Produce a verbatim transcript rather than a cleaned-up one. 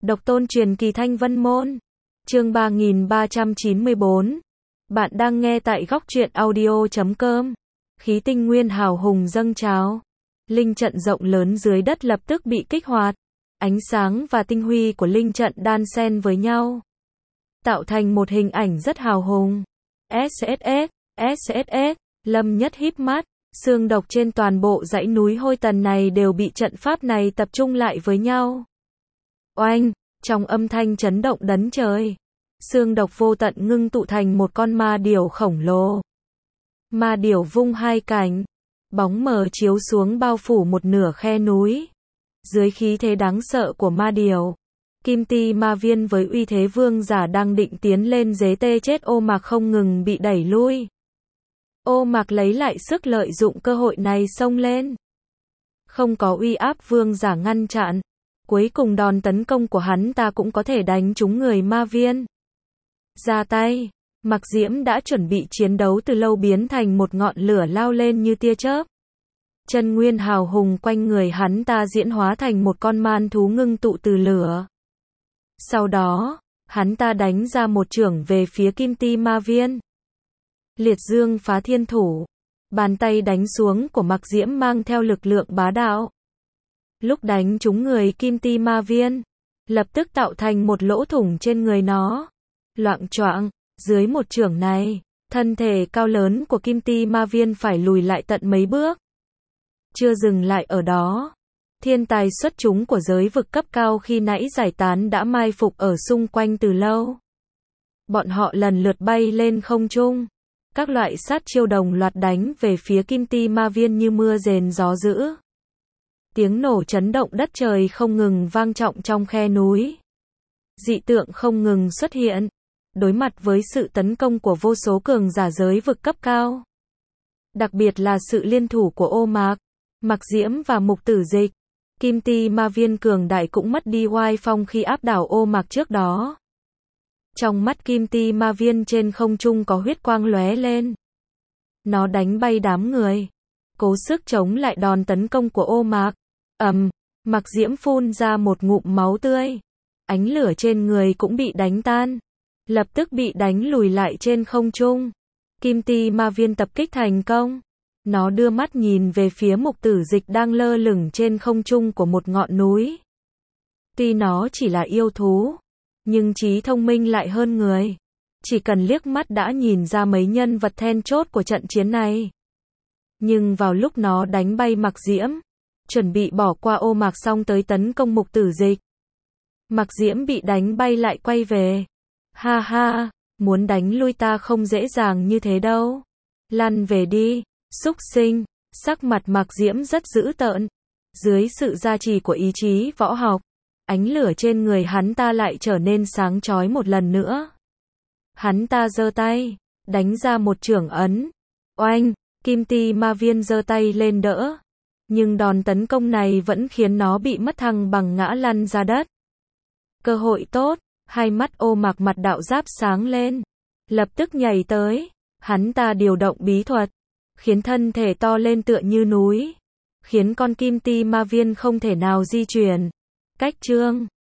Độc tôn truyền kỳ Thanh Vân Môn. Chương ba nghìn ba trăm chín mươi bốn. Bạn đang nghe tại góc truyện audio chấm com. Khí tinh nguyên hào hùng dâng trào. Linh trận rộng lớn dưới đất lập tức bị kích hoạt. Ánh sáng và tinh huy của linh trận đan xen với nhau, tạo thành một hình ảnh rất hào hùng. ét ét ét, ét ét ét, Lâm Nhất híp mắt, xương độc trên toàn bộ dãy núi Hôi Tần này đều bị trận pháp này tập trung lại với nhau. Oanh, trong âm thanh chấn động đấn trời, xương độc vô tận ngưng tụ thành một con ma điểu khổng lồ. Ma điểu vung hai cánh, bóng mờ chiếu xuống bao phủ một nửa khe núi. Dưới khí thế đáng sợ của ma điểu, Kim Ti Ma Viên với uy thế vương giả đang định tiến lên dế tê chết Ô Mạc không ngừng bị đẩy lui. Ô Mạc lấy lại sức lợi dụng cơ hội này xông lên. Không có uy áp vương giả ngăn chặn, cuối cùng đòn tấn công của hắn ta cũng có thể đánh trúng người ma viên. Ra tay, Mạc Diễm đã chuẩn bị chiến đấu từ lâu biến thành một ngọn lửa lao lên như tia chớp. Chân nguyên hào hùng quanh người hắn ta diễn hóa thành một con man thú ngưng tụ từ lửa. Sau đó, hắn ta đánh ra một chưởng về phía Kim Ti Ma Viên. Liệt dương phá thiên thủ. Bàn tay đánh xuống của Mạc Diễm mang theo lực lượng bá đạo. Lúc đánh trúng người Kim Ti Ma Viên, lập tức tạo thành một lỗ thủng trên người nó. Loạng choạng, dưới một chưởng này, thân thể cao lớn của Kim Ti Ma Viên phải lùi lại tận mấy bước. Chưa dừng lại ở đó, thiên tài xuất chúng của giới vực cấp cao khi nãy giải tán đã mai phục ở xung quanh từ lâu. Bọn họ lần lượt bay lên không trung, các loại sát chiêu đồng loạt đánh về phía Kim Ti Ma Viên như mưa rền gió dữ. Tiếng nổ chấn động đất trời không ngừng vang trọng trong khe núi. Dị tượng không ngừng xuất hiện, đối mặt với sự tấn công của vô số cường giả giới vực cấp cao. Đặc biệt là sự liên thủ của Ô Mạc, Mạc Diễm và Mục Tử Dịch. Kim Ti Ma Viên cường đại cũng mất đi oai phong khi áp đảo Ô Mạc trước đó. Trong mắt Kim Ti Ma Viên trên không trung có huyết quang lóe lên. Nó đánh bay đám người, cố sức chống lại đòn tấn công của Ô Mạc. Ầm, Mạc Diễm phun ra một ngụm máu tươi. Ánh lửa trên người cũng bị đánh tan, lập tức bị đánh lùi lại trên không trung. Kim Ti Ma Viên tập kích thành công. Nó đưa mắt nhìn về phía Mục Tử Dịch đang lơ lửng trên không trung của một ngọn núi. Tuy nó chỉ là yêu thú, nhưng trí thông minh lại hơn người. Chỉ cần liếc mắt đã nhìn ra mấy nhân vật then chốt của trận chiến này. Nhưng vào lúc nó đánh bay Mạc Diễm, chuẩn bị bỏ qua Ô Mạc xong tới tấn công Mục Tử Dịch, Mạc Diễm bị đánh bay lại quay về. Ha ha, muốn đánh lui ta không dễ dàng như thế đâu. Lăn về đi, xúc sinh. Sắc mặt Mạc Diễm rất dữ tợn. Dưới sự gia trì của ý chí võ học, ánh lửa trên người hắn ta lại trở nên sáng chói một lần nữa. Hắn ta giơ tay, đánh ra một chưởng ấn. Oanh, Kim Ti Ma Viên giơ tay lên đỡ. Nhưng đòn tấn công này vẫn khiến nó bị mất thăng bằng ngã lăn ra đất. Cơ hội tốt, hai mắt Ô Mạc mặt đạo giáp sáng lên. Lập tức nhảy tới, hắn ta điều động bí thuật, khiến thân thể to lên tựa như núi, khiến con Kim Ti Ma Viên không thể nào di chuyển. Cách chương